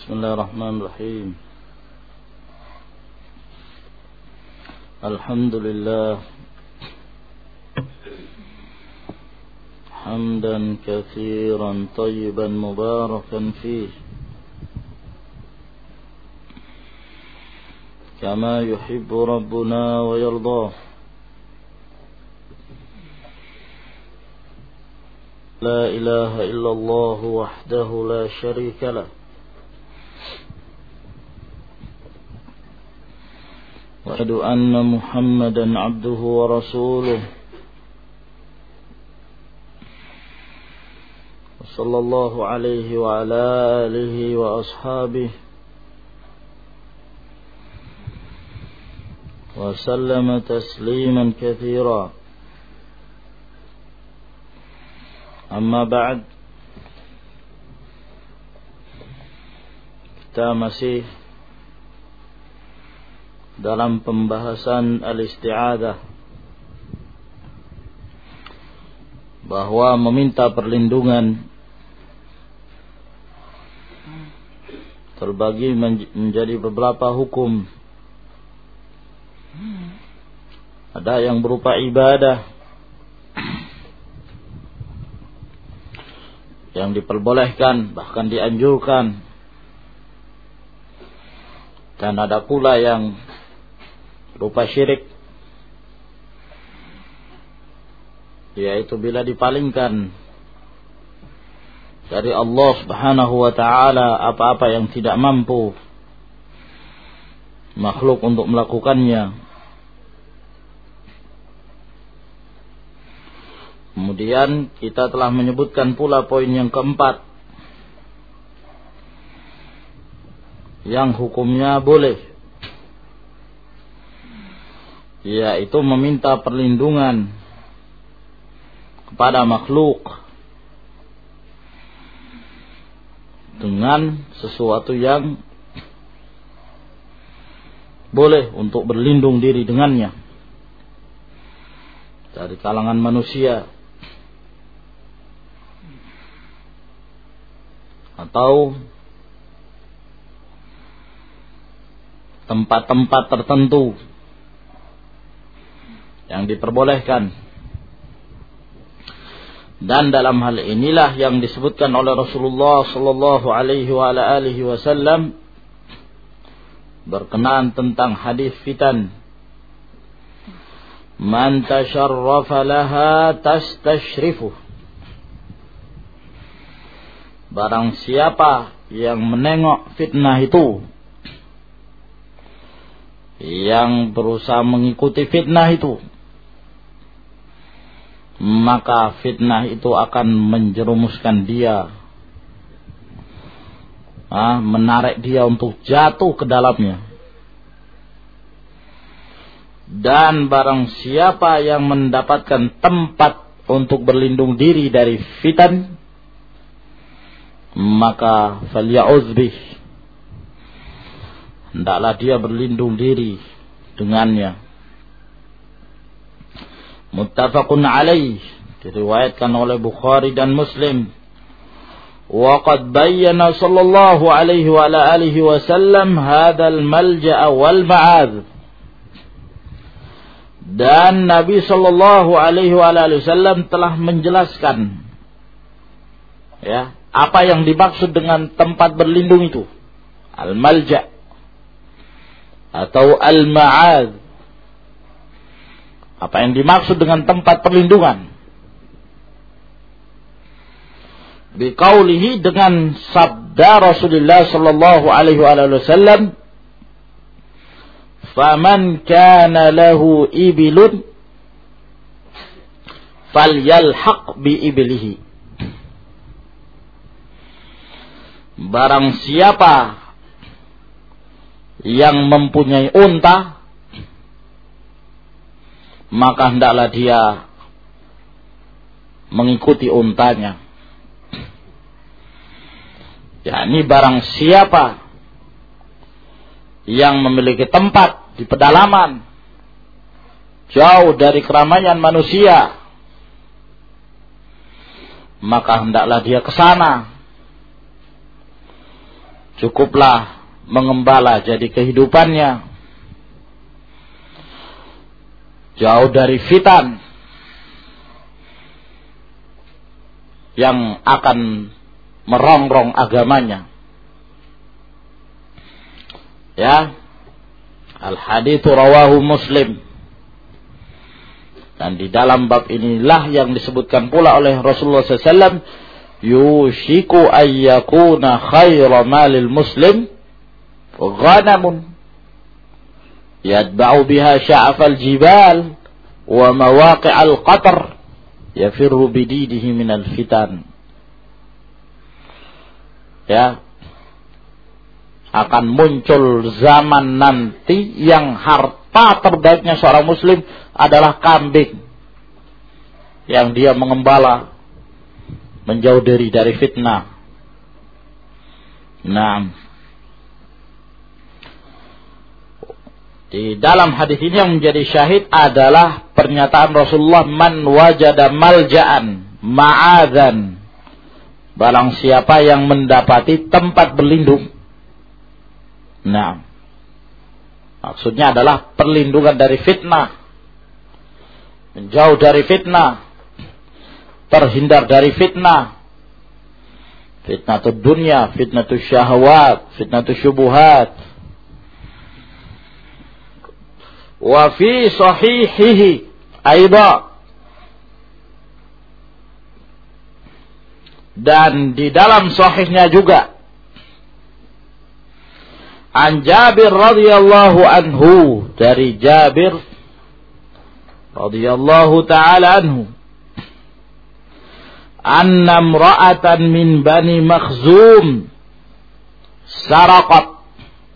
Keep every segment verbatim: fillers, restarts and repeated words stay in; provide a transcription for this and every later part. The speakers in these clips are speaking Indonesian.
Bismillahirrahmanirrahim. Alhamdulillah hamdan katsiran tayyiban mubarakan fih kama yuhibbu rabbuna wa yardah. La ilaha illallah wahdahu la syarika lah wa asyhadu anna Muhammadan abduhu wa rasuluh. Sallallahu alaihi wa ala alihi wa ashabihi wa sallama tasliman katsira. Amma ba'd, kita masih dalam pembahasan al-isti'adzah, bahwa meminta perlindungan terbagi menjadi beberapa hukum. Ada yang berupa ibadah yang diperbolehkan, bahkan dianjurkan, dan ada pula yang berupa syirik, yaitu bila dipalingkan dari Allah Subhanahu wa ta'ala apa-apa yang tidak mampu makhluk untuk melakukannya. Kemudian kita telah menyebutkan pula poin yang keempat, yang hukumnya boleh, yaitu meminta perlindungan kepada makhluk dengan sesuatu yang boleh untuk berlindung diri dengannya dari kalangan manusia atau tempat-tempat tertentu yang diperbolehkan. Dan dalam hal inilah yang disebutkan oleh Rasulullah sallallahu alaihi wa ala alihi wasallam berkenaan tentang hadis fitan. Man tasharrafa laha tastashrifuh. Barang siapa yang menengok fitnah itu, yang berusaha mengikuti fitnah itu, maka fitnah itu akan menjerumuskan dia, ah, menarik dia untuk jatuh ke dalamnya. Dan barang siapa yang mendapatkan tempat untuk berlindung diri dari fitan, maka falya'udz bih, hendaklah dia berlindung diri dengannya. Muttafaqun alaih, diriwayatkan oleh Bukhari dan Muslim. Wa qad bayyana sallallahu alaihi wa ala alihi wasallam hadzal malja'a wal ma'adh. Dan Nabi sallallahu alaihi wa ala alihi wasallam telah menjelaskan, ya, apa yang dimaksud dengan tempat berlindung itu, al-malja' atau al-ma'adh. Apa yang dimaksud dengan tempat perlindungan? Biqaulihi, dengan sabda Rasulullah sallallahu alaihi wasallam, "Faman kana lahu ibilun falyalhaq bi iblihi." Barang siapa yang mempunyai unta, maka hendaklah dia mengikuti untanya. yakni barang siapa yang memiliki tempat di pedalaman jauh dari keramaian manusia, maka hendaklah dia ke sana cukuplah mengembala jadi kehidupannya, jauh dari fitan yang akan merongrong agamanya. Ya, al-haditsu rawahu Muslim. Dan di dalam bab inilah yang disebutkan pula oleh Rasulullah sallallahu alaihi wasallam, yushiku ayyakuna khayra malil muslim ghanamun yatba'u biha sya'afal jibal wa mawaqi'al qatar yafirru bididihi minal fitan. Ya, akan muncul zaman nanti yang harta terbaiknya seorang muslim adalah kambing yang dia mengembala menjauh dari dari fitnah. Nah, di dalam hadis ini yang menjadi syahid adalah pernyataan Rasulullah, man wajada malja'an ma'adzan, barang siapa yang mendapati tempat berlindung. Nah, maksudnya adalah perlindungan dari fitnah, menjauh dari fitnah, terhindar dari fitnah, fitnah dunia, fitnah syahwat, fitnah syubuhat. Wa fi sahihihi aidha, dan di dalam sahihnya juga, an Jabir radhiyallahu anhu, dari Jabir radhiyallahu ta'ala anhu, anna imra'atan min Bani Makhzum saraqat,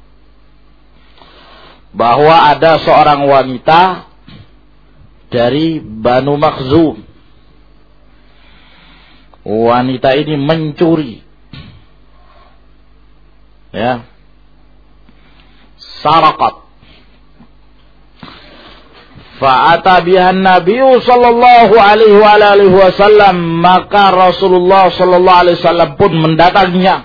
bahwa ada seorang wanita dari Banu Makhzum. Wanita ini mencuri. Ya. Saraqat. Fa'ata bihan Nabiyu sallallahu alaihi wa alihi wasallam, maka Rasulullah sallallahu alaihi wasallam pun mendatanginya.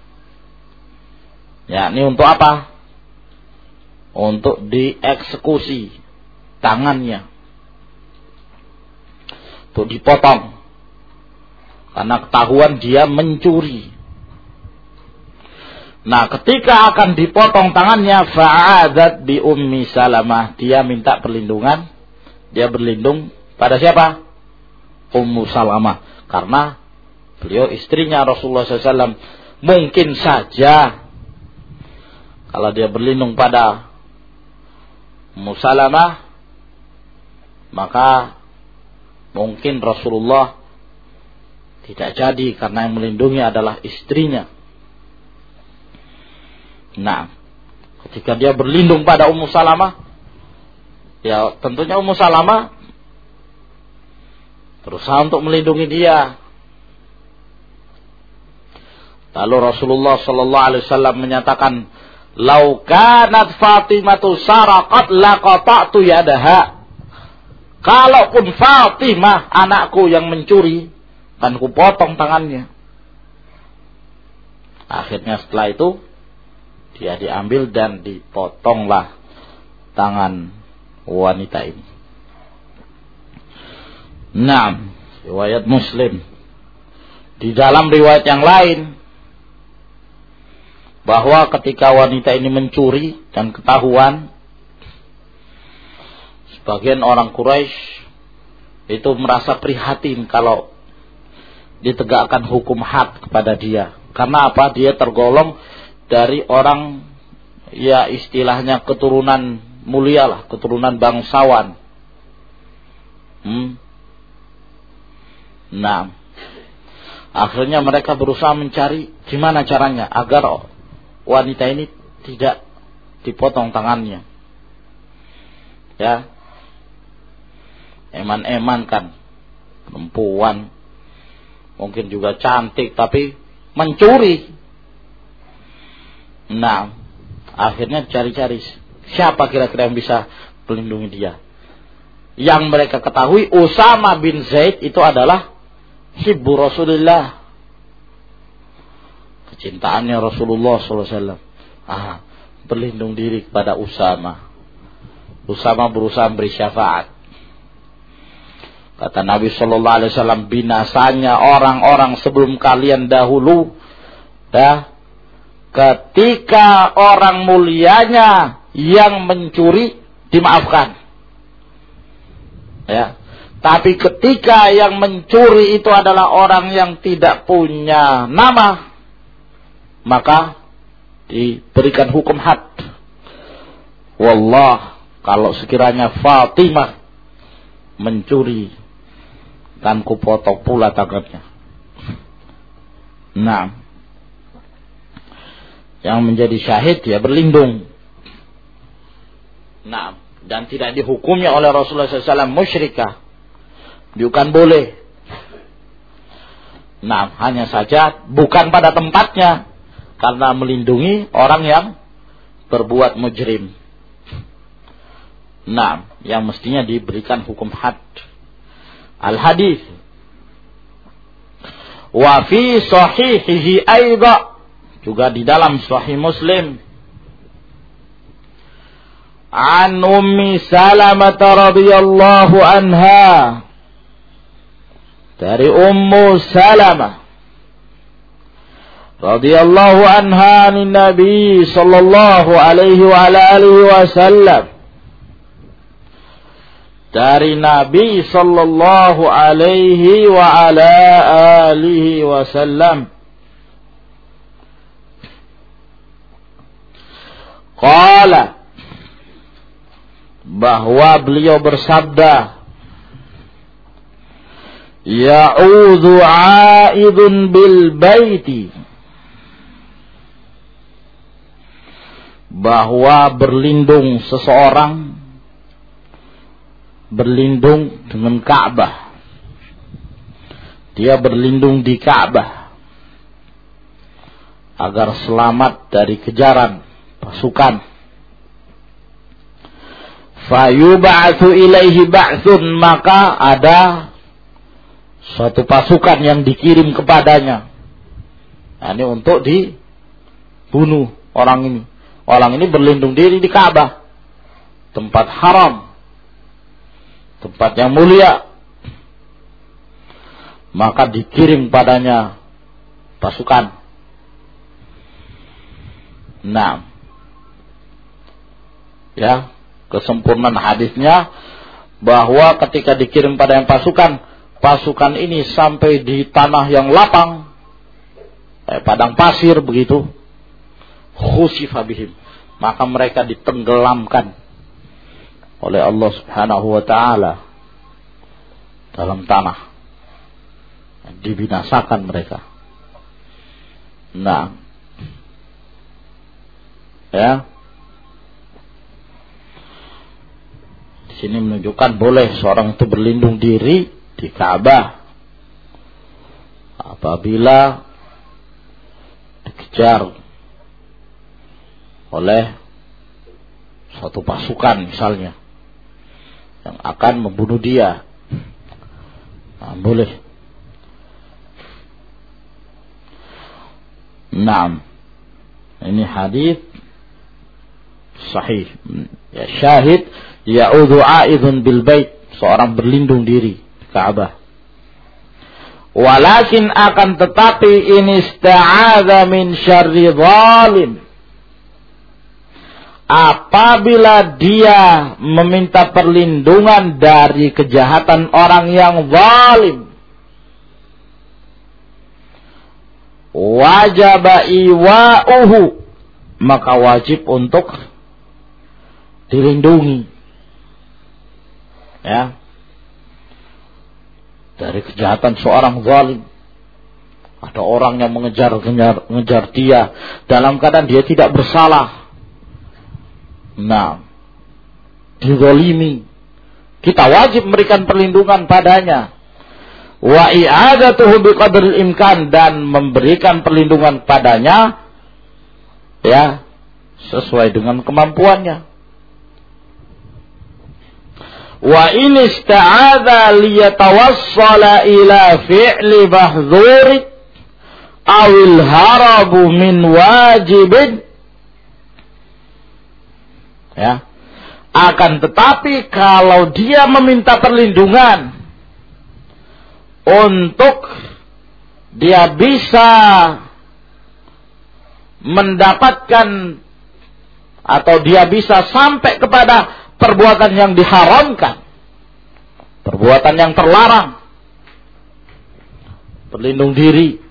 Ya, ini untuk apa? Untuk dieksekusi tangannya, untuk dipotong, karena ketahuan dia mencuri. Nah, ketika akan dipotong tangannya, fa'adat bi Ummi Salamah, dia minta perlindungan, dia berlindung pada siapa? Ummu Salamah, karena beliau istrinya Rasulullah sallallahu alaihi wasallam. Mungkin saja kalau dia berlindung pada Ummu Salamah, maka mungkin Rasulullah tidak jadi, karena yang melindungi adalah istrinya. Nah, ketika dia berlindung pada Ummu Salamah, ya tentunya Ummu Salamah berusaha untuk melindungi dia. Lalu Rasulullah sallallahu alaihi wasallam menyatakan, "Lau kanat Fatimatu saraqat laqata'tu yadaha." Kalaupun Fatimah anakku yang mencuri, kan ku potong tangannya. Akhirnya setelah itu dia diambil dan dipotonglah tangan wanita ini. Nah, riwayat Muslim. Di dalam riwayat yang lain, bahwa ketika wanita ini mencuri dan ketahuan, sebagian orang Quraisy itu merasa prihatin kalau ditegakkan hukum had kepada dia. Karena apa? Dia tergolong dari orang, ya istilahnya keturunan mulia lah, keturunan bangsawan. Hmm. Nah, akhirnya mereka berusaha mencari gimana caranya agar wanita ini tidak dipotong tangannya. Ya, eman-eman kan, perempuan, mungkin juga cantik, tapi mencuri. Nah, akhirnya cari-cari siapa kira-kira yang bisa melindungi dia. Yang mereka ketahui, Usama bin Zaid itu adalah hibbu Rasulullah, kecintaannya Rasulullah sallallahu alaihi wasallam. Ah, berlindung diri kepada Usama. Usama berusaha beri syafaat. Kata Nabi sallallahu alaihi wasallam, binasanya orang-orang sebelum kalian dahulu, ya, ketika orang mulianya yang mencuri dimaafkan. Ya. Tapi ketika yang mencuri itu adalah orang yang tidak punya nama, maka diberikan hukum had. Wallah, kalau sekiranya Fatimah mencuri, kan kupotong pula tangannya. Nah, yang menjadi syahid ya berlindung. Nah, dan tidak dihukumnya oleh Rasulullah sallallahu alaihi wasallam musyrikah. Bukan boleh. Nah, hanya saja bukan pada tempatnya, karena melindungi orang yang berbuat mujrim. Nah, yang mestinya diberikan hukum had. Al-hadis. Wa fi sahihihi aidha, juga di dalam Sahih Muslim, an Ummi Salamah radhiyallahu anha, dari Ummu Salamah radhiyallahu anha an Nabi sallallahu alaihi wa alihi wasallam, dari Nabi sallallahu alaihi wa ala alihi wasallam, qala, bahwa beliau bersabda, ya'udhu 'aidun bil baiti, bahwa berlindung seseorang berlindung dengan Ka'bah. Dia berlindung di Ka'bah agar selamat dari kejaran pasukan. Fayub'atsu ilaihi ba'tsun, maka ada suatu pasukan yang dikirim kepadanya. Nah, ini untuk dibunuh orang ini. Orang ini berlindung diri di Ka'bah, tempat haram, tempat yang mulia. Maka dikirim padanya pasukan. Nah, ya, kesempurnaan hadisnya bahwa ketika dikirim pada yang pasukan, pasukan ini sampai di tanah yang lapang, eh, padang pasir begitu, khusifa bihim, maka mereka ditenggelamkan oleh Allah Subhanahu wa taala dalam tanah, dibinasakan mereka. Nah, ya, di sini menunjukkan boleh seorang itu berlindung diri di Ka'bah apabila dikejar oleh suatu pasukan misalnya yang akan membunuh dia. Nah, boleh. Naam. Ini hadis sahih. Ya, syahid ya'udhu 'aidun bil bait, seorang berlindung diri di Ka'bah. Walakin akan tetapi in ista'adza min syarri zalim, apabila dia meminta perlindungan dari kejahatan orang yang zalim, wajaba iwa'uhu, maka wajib untuk dilindungi, ya, dari kejahatan seorang zalim. Ada orang yang mengejar mengejar, mengejar dia dalam keadaan dia tidak bersalah. Nah, dizalimi, kita wajib memberikan perlindungan padanya. Wa i'adatuhu biqadril imkan, dan memberikan perlindungan padanya, ya, sesuai dengan kemampuannya. Wa in ista'adza liyatawassala ila fi'li mahdzuri, awil harabu min wajibin. Ya. Akan tetapi kalau dia meminta perlindungan untuk dia bisa mendapatkan atau dia bisa sampai kepada perbuatan yang diharamkan, perbuatan yang terlarang, berlindung diri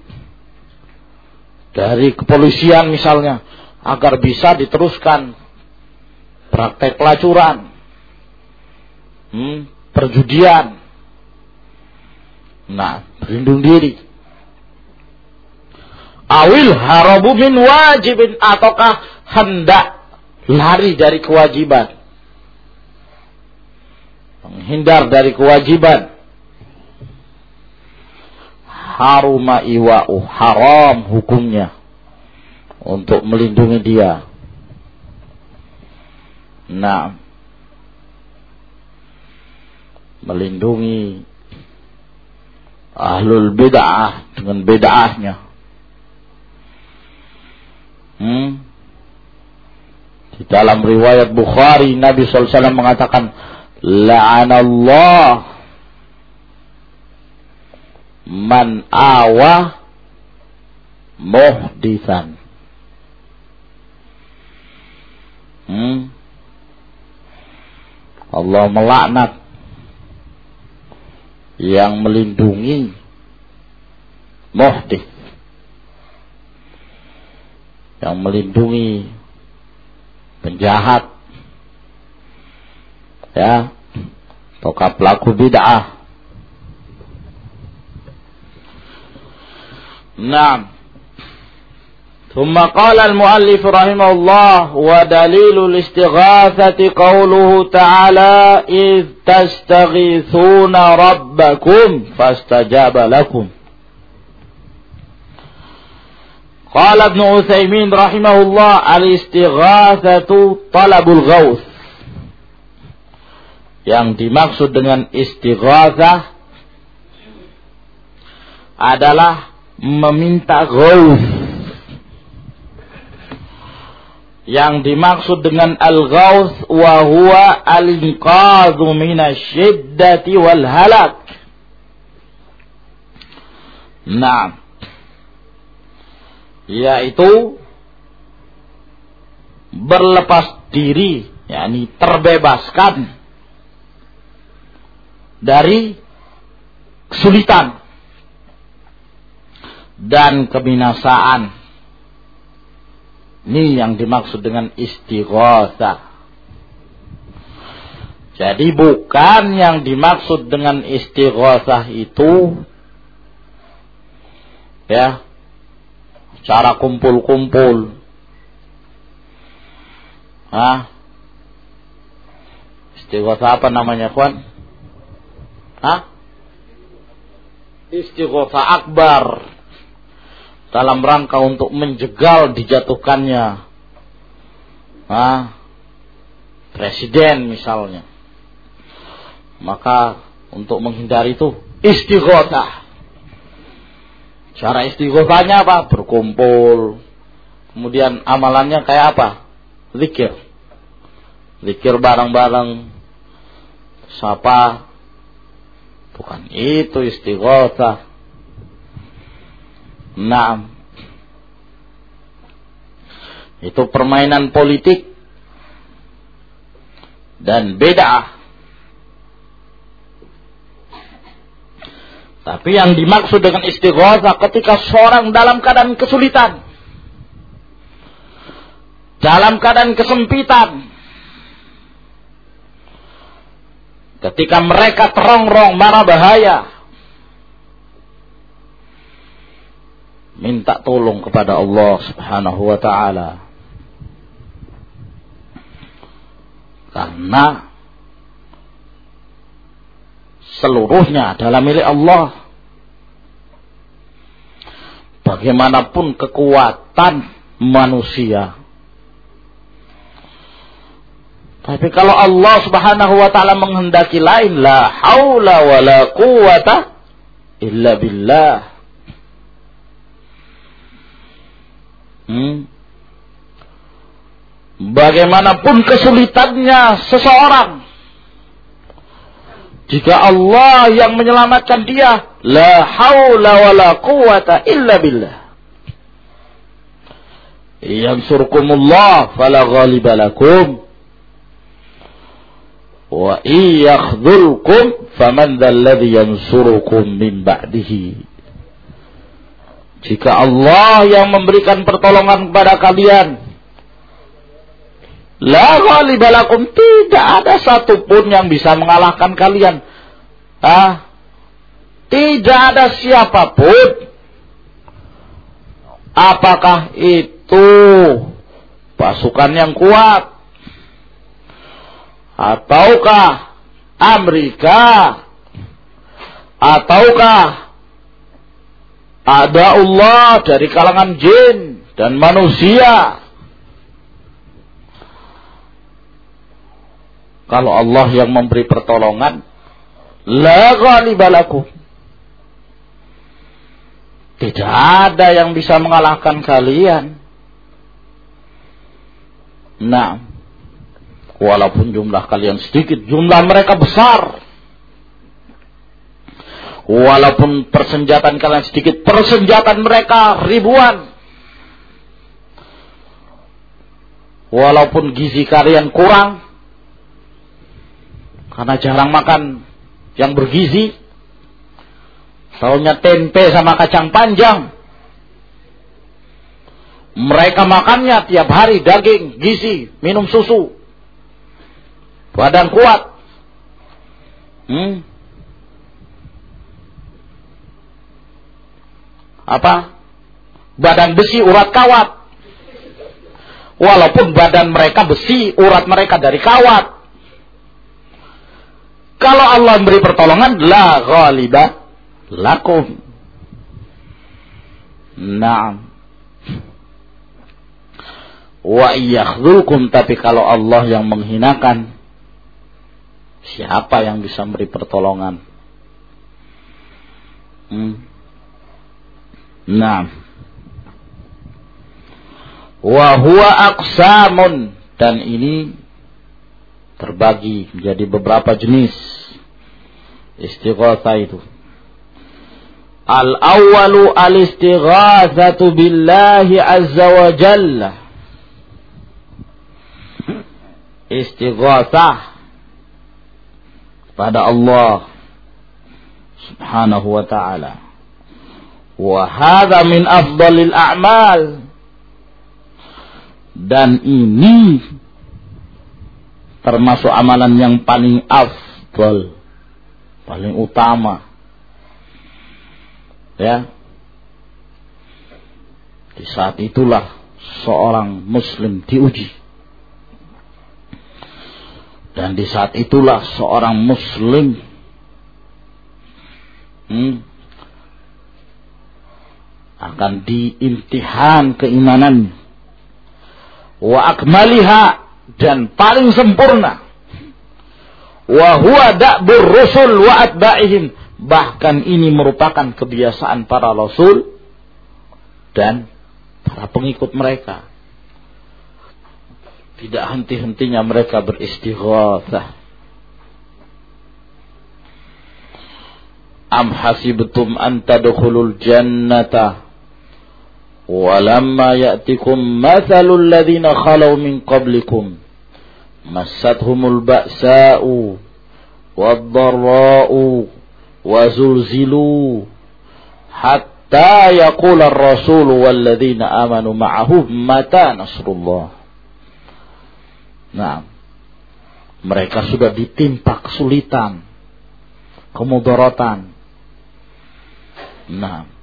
dari kepolisian misalnya, agar bisa diteruskan praktek pelacuran, hmm, perjudian. Nah, berlindung diri. Awil harabu min wajibin, ataukah hendak lari dari kewajiban, menghindar dari kewajiban. Haruma iwa'u, haram hukumnya untuk melindungi dia. Nah, melindungi ahlul bid'ah dengan bid'ahnya. Hmm? Di dalam riwayat Bukhari, Nabi sallallahu alaihi wasallam mengatakan, la'anallah man awa muhditsan. Hmm? Allah melaknat yang melindungi muhdits, yang melindungi penjahat, ya, ataukah pelaku bid'ah. Naam. ثم قال المؤلف رحمه الله ودليل الاستغاثة قوله تعالى إذ تستغيثون ربكم فاستجاب لكم. قال ابن عثيمين رحمه الله الاستغاثة طلب الغوث. Yang dimaksud dengan istighatsah adalah meminta ghauth. Yang dimaksud dengan al-ghauth wa huwa al-inqadhu minasyiddati wal halak. Nah, yaitu berlepas diri, yakni terbebaskan dari kesulitan dan kebinasaan. Ini yang dimaksud dengan istighatsah. Jadi bukan yang dimaksud dengan istighatsah itu, ya, cara kumpul-kumpul. Hah? Istighatsah apa namanya, kawan? Hah? Istighatsah akbar. Dalam rangka untuk menjegal dijatuhkannya ah, presiden misalnya. Maka untuk menghindari itu istighatsah. Cara istighatsahnya apa? Berkumpul. Kemudian amalannya kayak apa? Zikir. Zikir bareng-bareng. Sapa. Bukan itu istighatsah. Nah, itu permainan politik dan bid'ah. Tapi yang dimaksud dengan istighatsah ketika seorang dalam keadaan kesulitan, dalam keadaan kesempitan, ketika mereka terongrong mara bahaya, minta tolong kepada Allah Subhanahu wa ta'ala. Karena seluruhnya adalah milik Allah. Bagaimanapun kekuatan manusia, tapi kalau Allah Subhanahu wa ta'ala menghendaki lain, la haula wa la quwata illa billah. Hmm. Bagaimanapun kesulitannya seseorang, jika Allah yang menyelamatkan dia, la haula wala quwata illa billah. Yansurkumullah fala ghaliba lakum wa iyakhdhulkum faman dzalladzi yansurukum min ba'dihi. Jika Allah yang memberikan pertolongan kepada kalian, la ghaliba lakum, tidak ada satupun yang bisa mengalahkan kalian. Ah, tidak ada siapapun. Apakah itu pasukan yang kuat, ataukah Amerika, ataukah ada Allah dari kalangan jin dan manusia? Kalau Allah yang memberi pertolongan, la ghaliba lakum, tidak ada yang bisa mengalahkan kalian. Nah, walaupun jumlah kalian sedikit, jumlah mereka besar. Walaupun persenjataan kalian sedikit, persenjataan mereka ribuan. Walaupun gizi kalian kurang, karena jarang makan yang bergizi, taunya tempe sama kacang panjang. Mereka makannya tiap hari daging, gizi, minum susu, badan kuat. Hmm? Apa? Badan besi, urat kawat. Walaupun badan mereka besi, urat mereka dari kawat. Kalau Allah memberi pertolongan, la ghaliba lakum. Naam. Wa yakhdhulkum, tapi kalau Allah yang menghinakan, siapa yang bisa memberi pertolongan? Hmm. Naam. Wa huwa aqsamun, dan ini terbagi menjadi beberapa jenis istighatsah itu. Al-awwalu al-istighatsatu billahi azza wa jalla. Istighatsah pada Allah subhanahu wa ta'ala. Wa hadha min afdalil a'mal, dan ini termasuk amalan yang paling afdal, paling utama. Ya. Di saat itulah seorang muslim diuji. Dan di saat itulah seorang muslim hmm, akan diimtihan keimanan wa akmaliha, dan paling sempurna. Wa huwa da'bur rusul wa atba'ihim, bahkan ini merupakan kebiasaan para rasul dan para pengikut mereka. Tidak henti-hentinya mereka beristighatsah. Am hasibtum an tadkhulul jannata walamma ya'tikum mathalul ladzina khalau min qablikum massathumul ba'sa'u wad-dharra'u wazulzilu hatta yaqula ar-rasulu wal ladzina amanu ma'ahu mata nasrullah. Nah, mereka sudah ditimpa kesulitan, kemudaratan. Nah,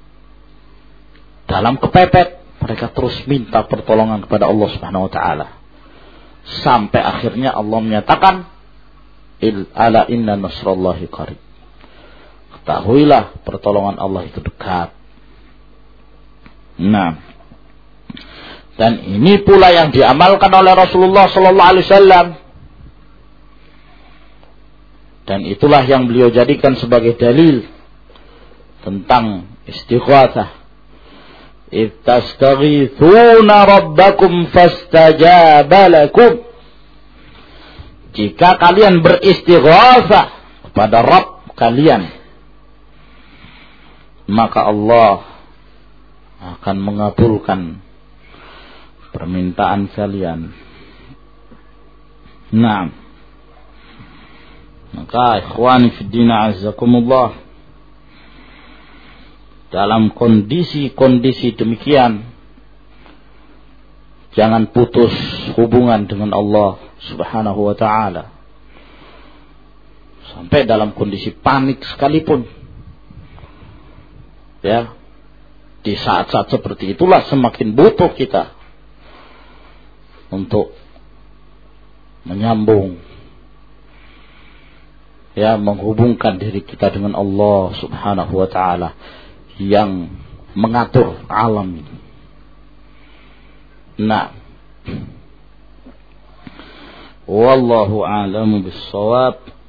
dalam kepepet mereka terus minta pertolongan kepada Allah Subhanahu wa taala. Sampai akhirnya Allah menyatakan, Il ala inna nasrallahi qarib. Ketahuilah pertolongan Allah itu dekat. Nah, dan ini pula yang diamalkan oleh Rasulullah sallallahu alaihi wasallam. Dan itulah yang beliau jadikan sebagai dalil tentang istighatsah. إذ تستغيثون ربكم فاستجاب لكم. Jika kalian beristighatsah kepada Rabb kalian, maka Allah akan mengabulkan permintaan kalian. Naam. Maka ikhwani fi din azzakumullah, dalam kondisi-kondisi demikian, jangan putus hubungan dengan Allah Subhanahu wa ta'ala. Sampai dalam kondisi panik sekalipun. Ya. Di saat-saat seperti itulah semakin butuh kita untuk menyambung, ya, menghubungkan diri kita dengan Allah Subhanahu wa ta'ala yang mengatur alam ini. Nah, wallahu a'lamu bis-shawab.